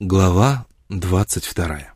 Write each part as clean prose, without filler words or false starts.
Глава 22.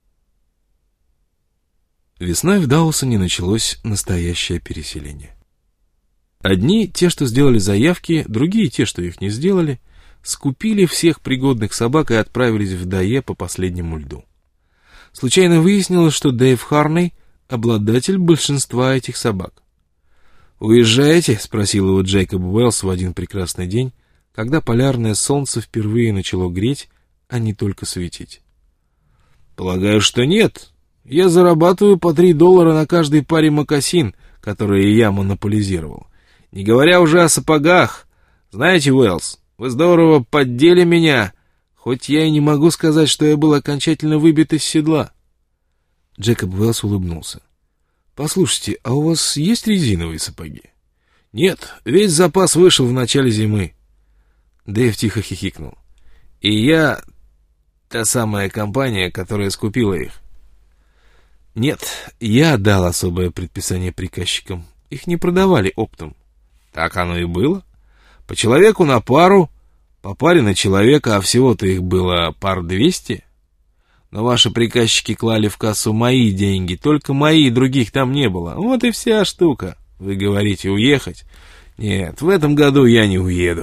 Весной в Даусоне началось настоящее переселение. Одни, те, что сделали заявки, другие, те, что их не сделали, скупили всех пригодных собак и отправились в Дае по последнему льду. Случайно выяснилось, что Дэйв Харней — обладатель большинства этих собак. «Уезжаете?» — спросил его Джейкоб Уэллс в один прекрасный день, когда полярное солнце впервые начало греть, а не только светить. «Полагаю, что нет. Я зарабатываю по $3 на каждой паре мокасин, которые я монополизировал. Не говоря уже о сапогах. Знаете, Уэллс, вы здорово поддели меня, хоть я и не могу сказать, что я был окончательно выбит из седла». Джейкоб Уэллс улыбнулся. «Послушайте, а у вас есть резиновые сапоги?» «Нет, весь запас вышел в начале зимы». Дэйв тихо хихикнул. «И я та самая компания, которая скупила их». «Нет, я дал особое предписание приказчикам. Их не продавали оптом». «Так оно и было. По человеку на пару, по паре на человека, а всего-то их было 200. Но ваши приказчики клали в кассу мои деньги, только мои, других там не было. Вот и вся штука. Вы говорите, уехать? Нет, в этом году я не уеду».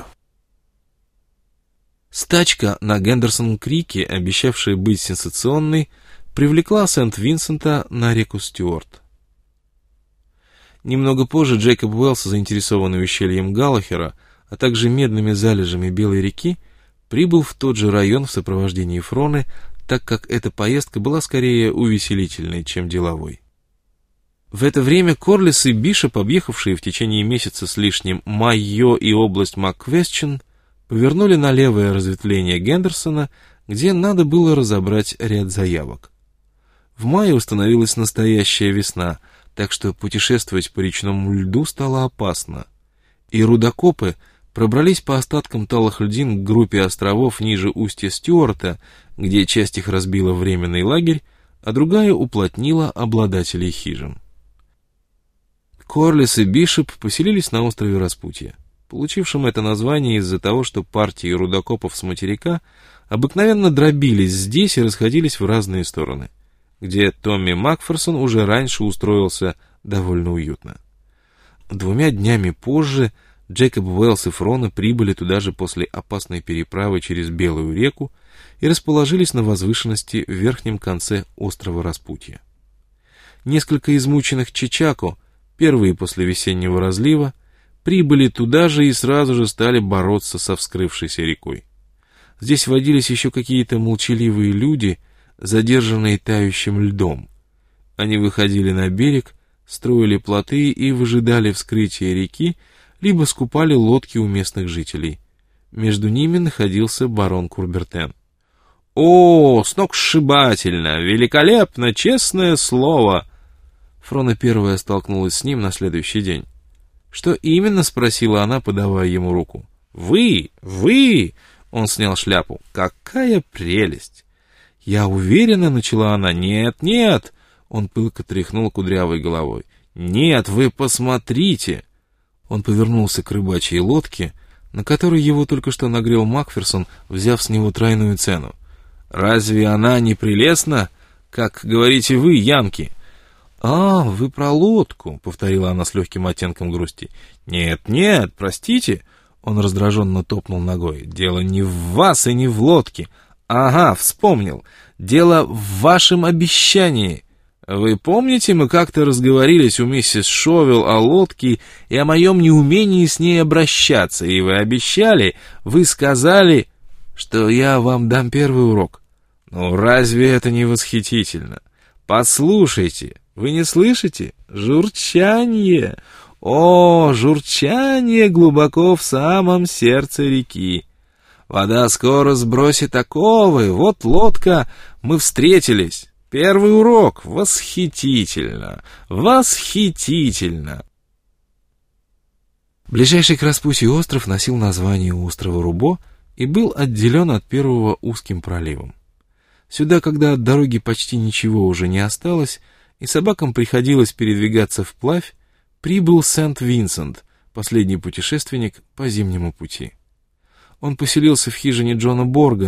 Стачка на Гендерсон-Крике, обещавшая быть сенсационной, привлекла Сент-Винсента на реку Стюарт. Немного позже Джейкоб Уэллс, заинтересованный ущельем Галлахера, а также медными залежами Белой реки, прибыл в тот же район в сопровождении Фроны, так как эта поездка была скорее увеселительной, чем деловой. В это время Корлис и Бишоп, объехавшие в течение месяца с лишним Майо и область МакКвестчен, повернули на левое разветвление Гендерсона, где надо было разобрать ряд заявок. В мае установилась настоящая весна, так что путешествовать по речному льду стало опасно, и рудокопы пробрались по остаткам талых льдин к группе островов ниже устья Стюарта, где часть их разбила временный лагерь, а другая уплотнила обладателей хижин. Корлис и Бишоп поселились на острове Распутья, получившим это название из-за того, что партии рудокопов с материка обыкновенно дробились здесь и расходились в разные стороны, где Томми Макферсон уже раньше устроился довольно уютно. 2 днями позже Джейкоб Уэллс и Фрона прибыли туда же после опасной переправы через Белую реку и расположились на возвышенности в верхнем конце острова Распутья. Несколько измученных чичако, первые после весеннего разлива, прибыли туда же и сразу же стали бороться со вскрывшейся рекой. Здесь водились еще какие-то молчаливые люди, задержанные тающим льдом. Они выходили на берег, строили плоты и выжидали вскрытия реки, либо скупали лодки у местных жителей. Между ними находился барон Курбертен. «О, сногсшибательно! Великолепно! Честное слово!» Фрона первая столкнулась с ним на следующий день. «Что именно?» — спросила она, подавая ему руку. «Вы! Он снял шляпу. «Какая прелесть!» «Я уверена», — начала она. «Нет!» — он пылко тряхнул кудрявой головой. «Нет, вы посмотрите!» Он повернулся к рыбачьей лодке, на которой его только что нагрел Макферсон, взяв с него тройную цену. «Разве она не прелестна, как говорите вы, янки?» «А, вы про лодку», — повторила она с легким оттенком грусти. «Нет, простите», — он раздраженно топнул ногой. «Дело не в вас и не в лодке. Ага, вспомнил. Дело в вашем обещании. Вы помните, мы как-то разговорились у миссис Шовел о лодке и о моем неумении с ней обращаться, и вы обещали, вы сказали, что я вам дам первый урок. Ну, разве это не восхитительно? Послушайте». Вы не слышите? Журчание! О, журчание глубоко в самом сердце реки. Вода скоро сбросит оковы. Вот лодка, мы встретились. Первый урок. Восхитительно! Восхитительно! Ближайший к Распутью остров носил название острова Рубо и был отделен от первого узким проливом. Сюда, когда от дороги почти ничего уже не осталось, и собакам приходилось передвигаться вплавь, прибыл Сент-Винсент, последний путешественник по зимнему пути. Он поселился в хижине Джона Борга,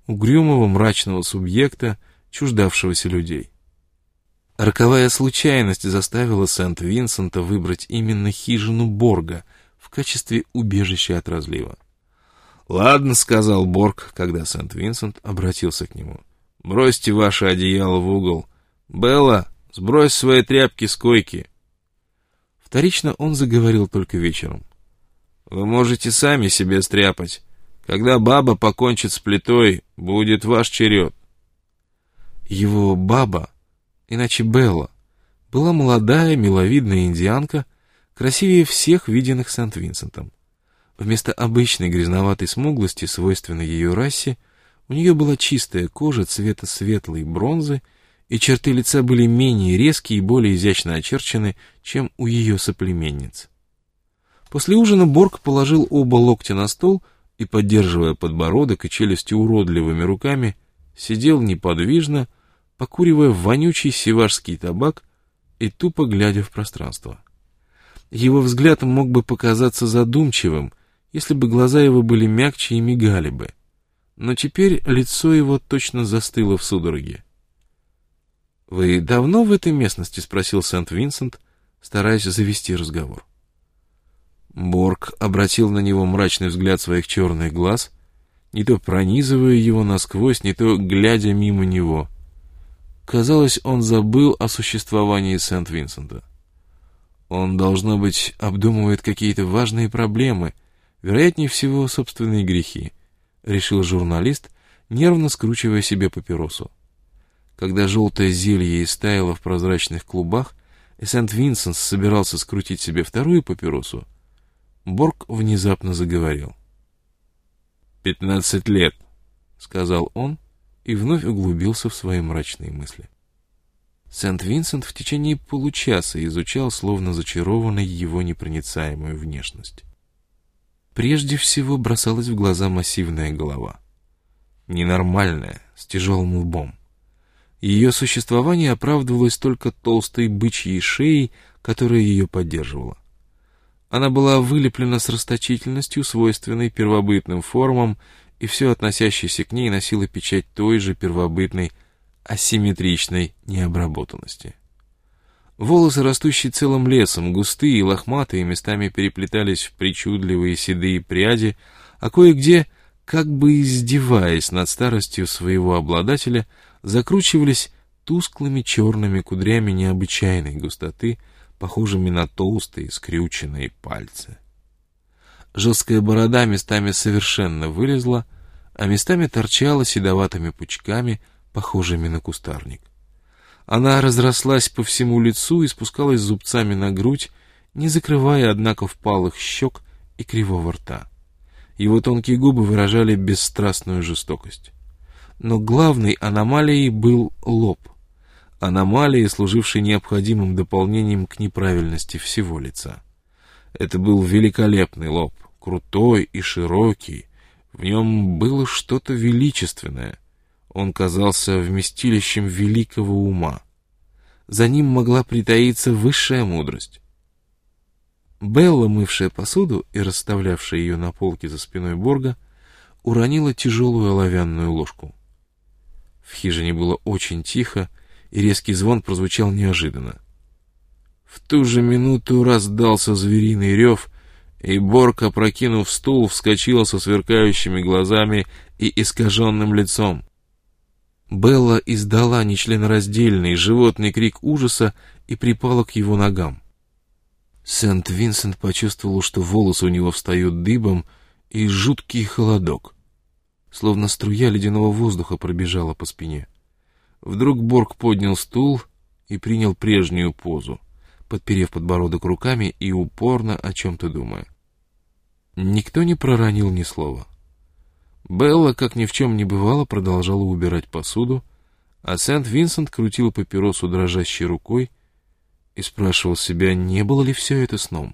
угрюмого мрачного субъекта, чуждавшегося людей. Роковая случайность заставила Сент-Винсента выбрать именно хижину Борга в качестве убежища от разлива. «Ладно», — сказал Борг, когда Сент-Винсент обратился к нему. «Бросьте ваше одеяло в угол. Белла, сбрось свои тряпки с койки». Вторично он заговорил только вечером. «Вы можете сами себе стряпать. Когда баба покончит с плитой, будет ваш черед». Его баба, иначе Белла, была молодая, миловидная индианка, красивее всех виденных Сент-Винсентом. Вместо обычной грязноватой смуглости, свойственной ее расе, у нее была чистая кожа цвета светлой бронзы, и черты лица были менее резкие и более изящно очерчены, чем у ее соплеменниц. После ужина Борг положил оба локтя на стол и, поддерживая подбородок и челюсти уродливыми руками, сидел неподвижно, покуривая вонючий севашский табак и тупо глядя в пространство. Его взгляд мог бы показаться задумчивым, если бы глаза его были мягче и мигали бы, но теперь лицо его точно застыло в судороге. «Вы давно в этой местности?» — спросил Сент-Винсент, стараясь завести разговор. Борг обратил на него мрачный взгляд своих черных глаз, не то пронизывая его насквозь, не то глядя мимо него. Казалось, он забыл о существовании Сент-Винсента. Он, должно быть, обдумывает какие-то важные проблемы, вероятнее всего, собственные грехи, решил журналист, нервно скручивая себе папиросу. Когда желтое зелье истаяло в прозрачных клубах, и Сент-Винсент собирался скрутить себе вторую папиросу, Борг внезапно заговорил. 15 лет, — сказал он и вновь углубился в свои мрачные мысли. Сент-Винсент в течение получаса изучал, словно зачарованный, его непроницаемую внешность. Прежде всего бросалась в глаза массивная голова. Ненормальная, с тяжелым лбом. Ее существование оправдывалось только толстой бычьей шеей, которая ее поддерживала. Она была вылеплена с расточительностью, свойственной первобытным формам, и все относящееся к ней носило печать той же первобытной асимметричной необработанности. Волосы, растущие целым лесом, густые и лохматые, местами переплетались в причудливые седые пряди, а кое-где, как бы издеваясь над старостью своего обладателя, закручивались тусклыми черными кудрями необычайной густоты, похожими на толстые скрюченные пальцы. Жесткая борода местами совершенно вылезла, а местами торчала седоватыми пучками, похожими на кустарник. Она разрослась по всему лицу и спускалась зубцами на грудь, не закрывая, однако, впалых щек и кривого рта. Его тонкие губы выражали бесстрастную жестокость. Но главной аномалией был лоб. Аномалией, служившей необходимым дополнением к неправильности всего лица. Это был великолепный лоб, крутой и широкий. В нем было что-то величественное. Он казался вместилищем великого ума. За ним могла притаиться высшая мудрость. Белла, мывшая посуду и расставлявшая ее на полке за спиной Борга, уронила тяжелую оловянную ложку. В хижине было очень тихо, и резкий звон прозвучал неожиданно. В ту же минуту раздался звериный рев, и Борг, опрокинув стул, вскочил со сверкающими глазами и искаженным лицом. Белла издала нечленораздельный животный крик ужаса и припала к его ногам. Сент-Винсент почувствовал, что волосы у него встают дыбом, и жуткий холодок, словно струя ледяного воздуха, пробежала по спине. Вдруг Борг поднял стул и принял прежнюю позу, подперев подбородок руками и упорно о чем-то думая. Никто не проронил ни слова. Белла, как ни в чем не бывало, продолжала убирать посуду, а Сент-Винсент крутил папиросу дрожащей рукой и спрашивал себя, не было ли все это сном.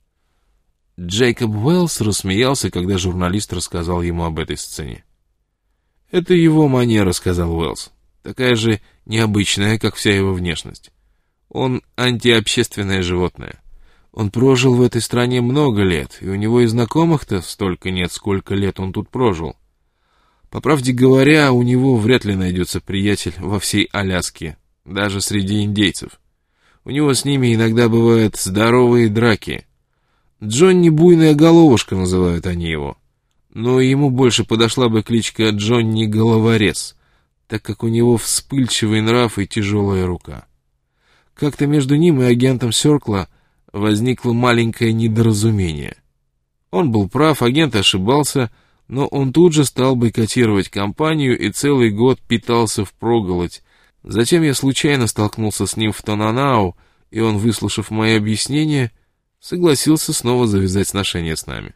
Джейкоб Уэллс рассмеялся, когда журналист рассказал ему об этой сцене. «Это его манера», — сказал Уэллс, — «такая же необычная, как вся его внешность. Он антиобщественное животное. Он прожил в этой стране много лет, и у него и знакомых-то столько нет, сколько лет он тут прожил. По правде говоря, у него вряд ли найдется приятель во всей Аляске, даже среди индейцев. У него с ними иногда бывают здоровые драки. Джонни Буйная Головушка называют они его. Но ему больше подошла бы кличка Джонни Головорез, так как у него вспыльчивый нрав и тяжелая рука. Как-то между ним и агентом Сёркла возникло маленькое недоразумение. Он был прав, агент ошибался, но он тут же стал бойкотировать компанию и целый год питался впроголодь. Затем я случайно столкнулся с ним в Тонанау, и он, выслушав мои объяснения, согласился снова завязать сношение с нами.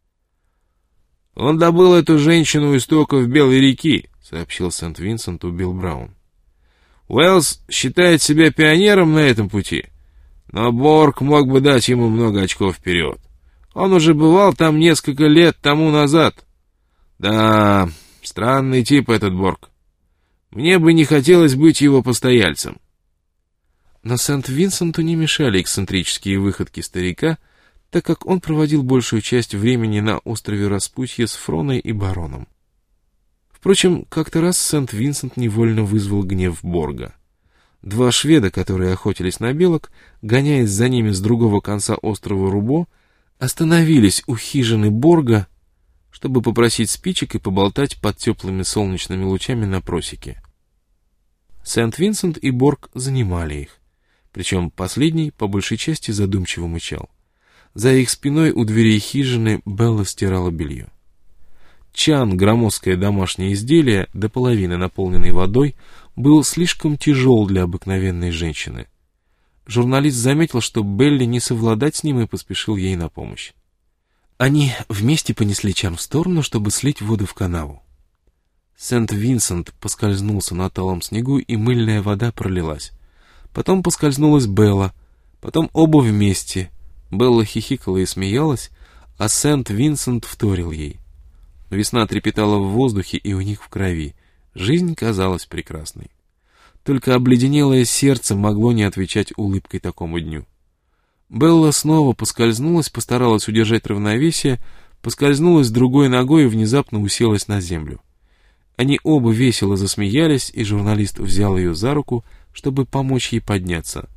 «Он добыл эту женщину у истоков Белой реки», — сообщил Сент-Винсенту Билл Браун. «Уэллс считает себя пионером на этом пути, но Борг мог бы дать ему много очков вперед. Он уже бывал там несколько лет тому назад. Да, странный тип этот Борг. Мне бы не хотелось быть его постояльцем». Но Сент-Винсенту не мешали эксцентрические выходки старика, так как он проводил большую часть времени на острове Распутье с Фроной и бароном. Впрочем, как-то раз Сент-Винсент невольно вызвал гнев Борга. Два шведа, которые охотились на белок, гоняясь за ними с другого конца острова Рубо, остановились у хижины Борга, чтобы попросить спичек и поболтать под теплыми солнечными лучами на просеке. Сент-Винсент и Борг занимали их, причем последний по большей части задумчиво мычал. За их спиной у дверей хижины Белла стирала белье. Чан, громоздкое домашнее изделие, до половины наполненный водой, был слишком тяжел для обыкновенной женщины. Журналист заметил, что Белли не совладать с ним, и поспешил ей на помощь. Они вместе понесли чан в сторону, чтобы слить воду в канаву. Сент-Винсент поскользнулся на талом снегу, и мыльная вода пролилась. Потом поскользнулась Белла, потом оба вместе. Белла хихикала и смеялась, а Сент-Винсент вторил ей. Весна трепетала в воздухе и у них в крови. Жизнь казалась прекрасной. Только обледенелое сердце могло не отвечать улыбкой такому дню. Белла снова поскользнулась, постаралась удержать равновесие, поскользнулась другой ногой и внезапно уселась на землю. Они оба весело засмеялись, и журналист взял ее за руку, чтобы помочь ей подняться.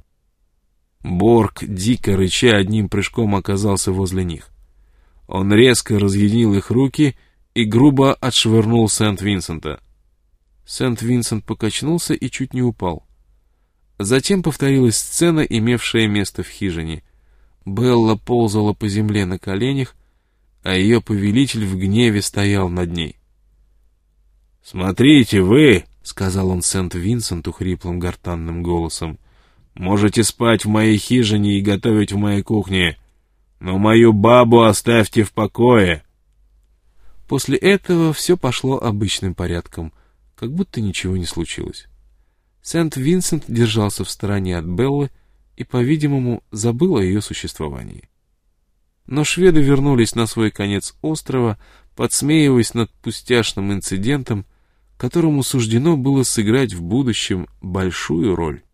Борг, дико рыча, одним прыжком оказался возле них. Он резко разъединил их руки и грубо отшвырнул Сент-Винсента. Сент-Винсент покачнулся и чуть не упал. Затем повторилась сцена, имевшая место в хижине. Белла ползала по земле на коленях, а ее повелитель в гневе стоял над ней. «Смотрите вы», — сказал он Сент-Винсенту хриплым гортанным голосом, — «можете спать в моей хижине и готовить в моей кухне, но мою бабу оставьте в покое». После этого все пошло обычным порядком, как будто ничего не случилось. Сент-Винсент держался в стороне от Беллы и, по-видимому, забыл о ее существовании. Но шведы вернулись на свой конец острова, подсмеиваясь над пустяшным инцидентом, которому суждено было сыграть в будущем большую роль.